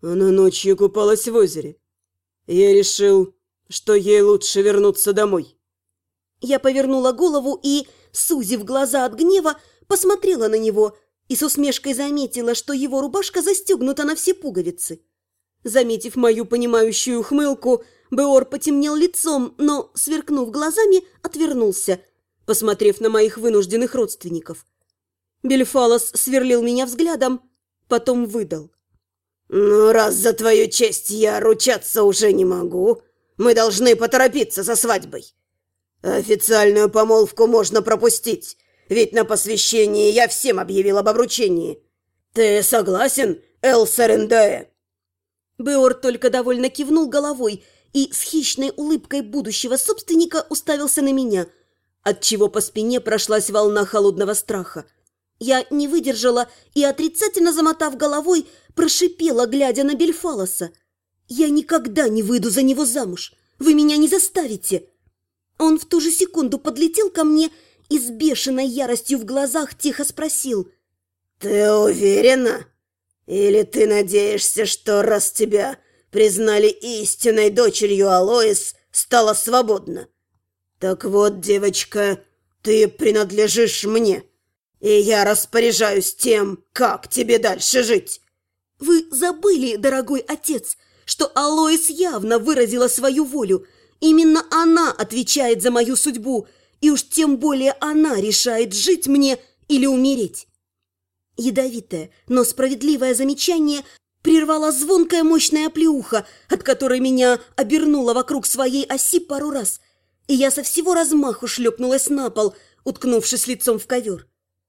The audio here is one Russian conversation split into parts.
Она ночью купалась в озере. Я решил, что ей лучше вернуться домой. Я повернула голову и, сузив глаза от гнева, посмотрела на него и с усмешкой заметила, что его рубашка застегнута на все пуговицы. Заметив мою понимающую ухмылку, Беор потемнел лицом, но, сверкнув глазами, отвернулся, посмотрев на моих вынужденных родственников. Бельфалос сверлил меня взглядом, потом выдал. «Ну, раз за твою честь я ручаться уже не могу, мы должны поторопиться со свадьбой. Официальную помолвку можно пропустить, ведь на посвящении я всем объявил об обручении. Ты согласен, Эл-Сарендае?» Беор только довольно кивнул головой и с хищной улыбкой будущего собственника уставился на меня, отчего по спине прошлась волна холодного страха. Я не выдержала и, отрицательно замотав головой, прошипела, глядя на Бельфалоса. «Я никогда не выйду за него замуж! Вы меня не заставите!» Он в ту же секунду подлетел ко мне и с бешеной яростью в глазах тихо спросил. «Ты уверена? Или ты надеешься, что раз тебя признали истинной дочерью Алоис, стала свободна? Так вот, девочка, ты принадлежишь мне, и я распоряжаюсь тем, как тебе дальше жить». «Вы забыли, дорогой отец, что Алоис явно выразила свою волю. Именно она отвечает за мою судьбу, и уж тем более она решает, жить мне или умереть». Ядовитое, но справедливое замечание прервала звонкая мощная оплеуха, от которой меня обернуло вокруг своей оси пару раз, и я со всего размаху шлепнулась на пол, уткнувшись лицом в ковер.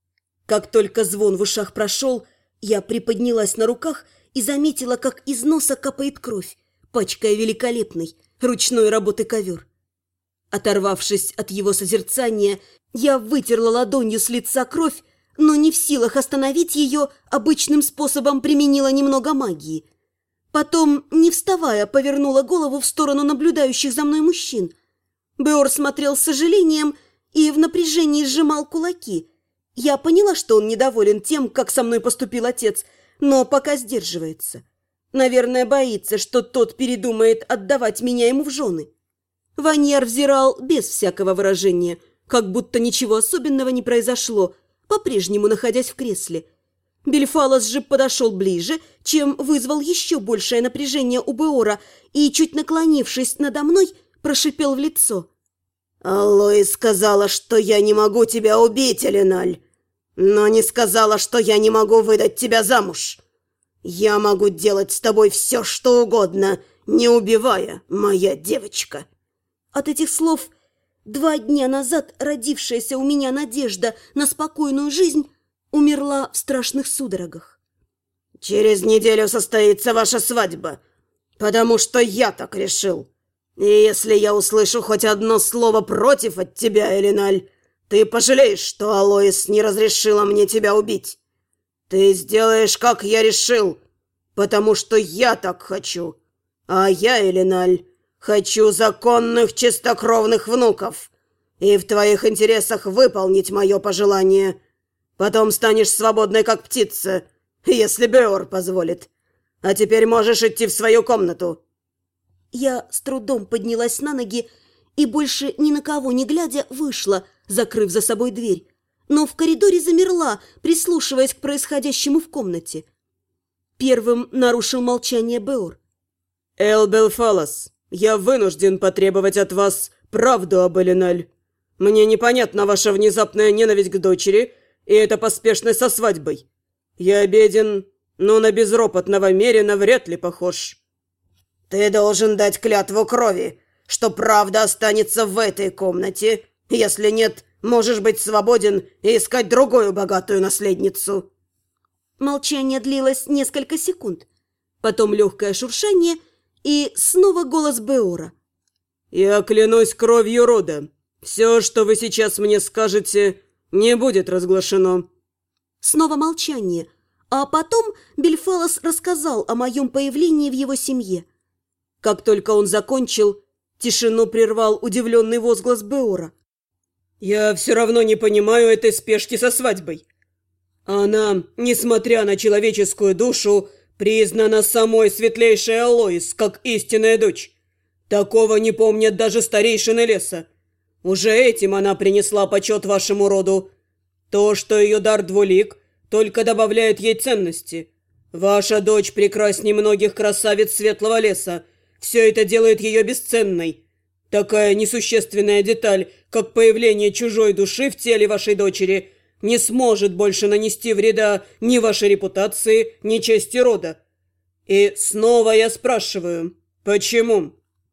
Как только звон в ушах прошел, я приподнялась на руках и заметила, как из носа капает кровь, пачкая великолепный, ручной работы ковер. Оторвавшись от его созерцания, я вытерла ладонью с лица кровь, но не в силах остановить ее, обычным способом применила немного магии. Потом, не вставая, повернула голову в сторону наблюдающих за мной мужчин. Беор смотрел с сожалением и в напряжении сжимал кулаки. Я поняла, что он недоволен тем, как со мной поступил отец, но пока сдерживается. Наверное, боится, что тот передумает отдавать меня ему в жены. Ваньяр взирал без всякого выражения, как будто ничего особенного не произошло, по-прежнему находясь в кресле. Бельфалос же подошел ближе, чем вызвал еще большее напряжение у Беора и, чуть наклонившись надо мной, прошипел в лицо. «Алоис сказала, что я не могу тебя убить, Элиналь, но не сказала, что я не могу выдать тебя замуж. Я могу делать с тобой все, что угодно, не убивая, моя девочка». От этих слов 2 дня назад родившаяся у меня надежда на спокойную жизнь умерла в страшных судорогах. «Через неделю состоится ваша свадьба, потому что я так решил. И если я услышу хоть одно слово против от тебя, Элиналь, ты пожалеешь, что Алоис не разрешила мне тебя убить. Ты сделаешь, как я решил, потому что я так хочу. А я, Элиналь, хочу законных чистокровных внуков, и в твоих интересах выполнить мое пожелание. Потом станешь свободной, как птица, если Беор позволит. А теперь можешь идти в свою комнату». Я с трудом поднялась на ноги и, больше ни на кого не глядя, вышла, закрыв за собой дверь, но в коридоре замерла, прислушиваясь к происходящему в комнате. Первым нарушил молчание Беор. «Эл Бельфалос, я вынужден потребовать от вас правду об Элиналь. Мне непонятна ваша внезапная ненависть к дочери и эта поспешность со свадьбой. Я беден, но на безропотного Мерина вряд ли похож». «Ты должен дать клятву крови, что правда останется в этой комнате. Если нет, можешь быть свободен и искать другую богатую наследницу». Молчание длилось несколько секунд. Потом легкое шуршание и снова голос Беора. «Я клянусь кровью рода. Все, что вы сейчас мне скажете, не будет разглашено». Снова молчание, а потом Бельфалос рассказал о моем появлении в его семье. Как только он закончил, тишину прервал удивленный возглас Беора. «Я все равно не понимаю этой спешки со свадьбой. Она, несмотря на человеческую душу, признана самой светлейшей Алоис как истинная дочь. Такого не помнят даже старейшины леса. Уже этим она принесла почет вашему роду. То, что ее дар двулик, только добавляет ей ценности. Ваша дочь прекрасней многих красавиц светлого леса. Все это делает ее бесценной. Такая несущественная деталь, как появление чужой души в теле вашей дочери, не сможет больше нанести вреда ни вашей репутации, ни чести рода. И снова я спрашиваю, почему?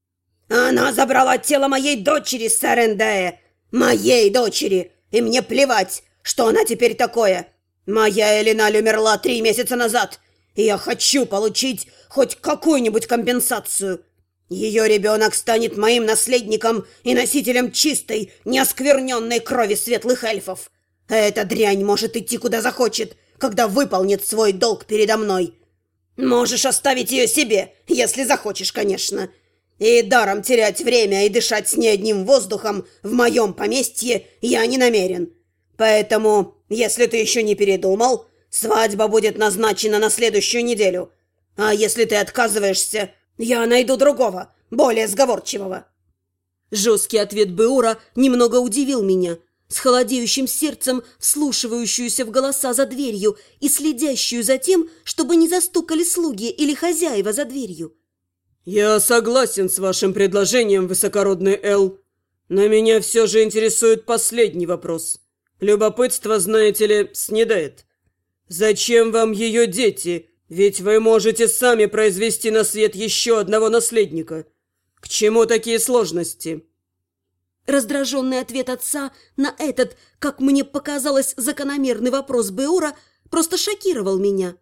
Она забрала тело моей дочери, Сарендае. Моей дочери. И мне плевать, что она теперь такое. Моя Элиналь умерла 3 месяца назад, и я хочу получить хоть какую-нибудь компенсацию. Ее ребенок станет моим наследником и носителем чистой, неоскверненной крови светлых эльфов. А эта дрянь может идти куда захочет, когда выполнит свой долг передо мной. Можешь оставить ее себе, если захочешь, конечно. И даром терять время и дышать с ней одним воздухом в моем поместье я не намерен. Поэтому, если ты еще не передумал, свадьба будет назначена на следующую неделю. А если ты отказываешься, я найду другого, более сговорчивого». Жесткий ответ Беора немного удивил меня, с холодеющим сердцем вслушивающуюся в голоса за дверью и следящую за тем, чтобы не застукали слуги или хозяева за дверью. «Я согласен с вашим предложением, высокородный Эл, но меня все же интересует последний вопрос. Любопытство, знаете ли, снедает. Зачем вам ее дети? Ведь вы можете сами произвести на свет еще одного наследника. К чему такие сложности?» Раздраженный ответ отца на этот, как мне показалось, закономерный вопрос Беора просто шокировал меня.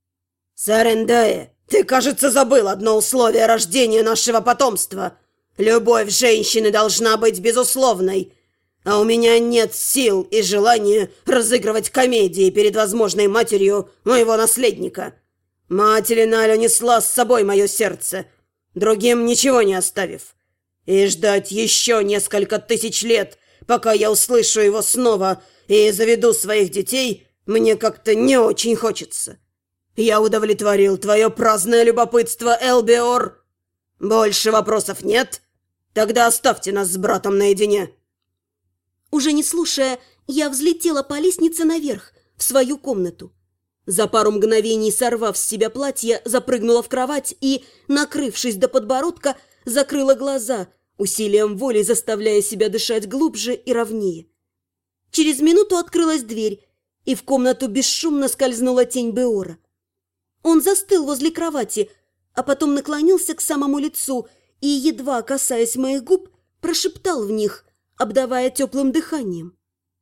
«Сарендае, ты, кажется, забыл одно условие рождения нашего потомства. Любовь женщины должна быть безусловной. А у меня нет сил и желания разыгрывать комедии перед возможной матерью моего наследника. Мать Элиналь унесла с собой мое сердце, другим ничего не оставив. И ждать еще несколько тысяч лет, пока я услышу его снова и заведу своих детей, мне как-то не очень хочется. Я удовлетворил твое праздное любопытство, Элбеор. Больше вопросов нет? Тогда оставьте нас с братом наедине». Уже не слушая, я взлетела по лестнице наверх, в свою комнату. За пару мгновений, сорвав с себя платье, запрыгнула в кровать и, накрывшись до подбородка, закрыла глаза, усилием воли заставляя себя дышать глубже и ровнее. Через минуту открылась дверь, и в комнату бесшумно скользнула тень Беора. Он застыл возле кровати, а потом наклонился к самому лицу и, едва касаясь моих губ, прошептал в них, обдавая теплым дыханием.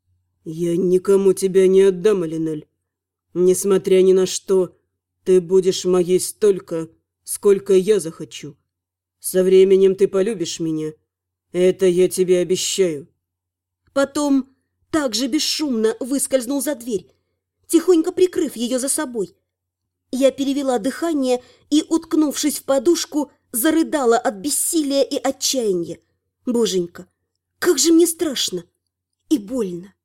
«Я никому тебя не отдам, Элиналь. Несмотря ни на что, ты будешь моей столько, сколько я захочу. Со временем ты полюбишь меня. Это я тебе обещаю». Потом также бесшумно выскользнул за дверь, тихонько прикрыв ее за собой. Я перевела дыхание и, уткнувшись в подушку, зарыдала от бессилия и отчаяния. Боженька, как же мне страшно и больно.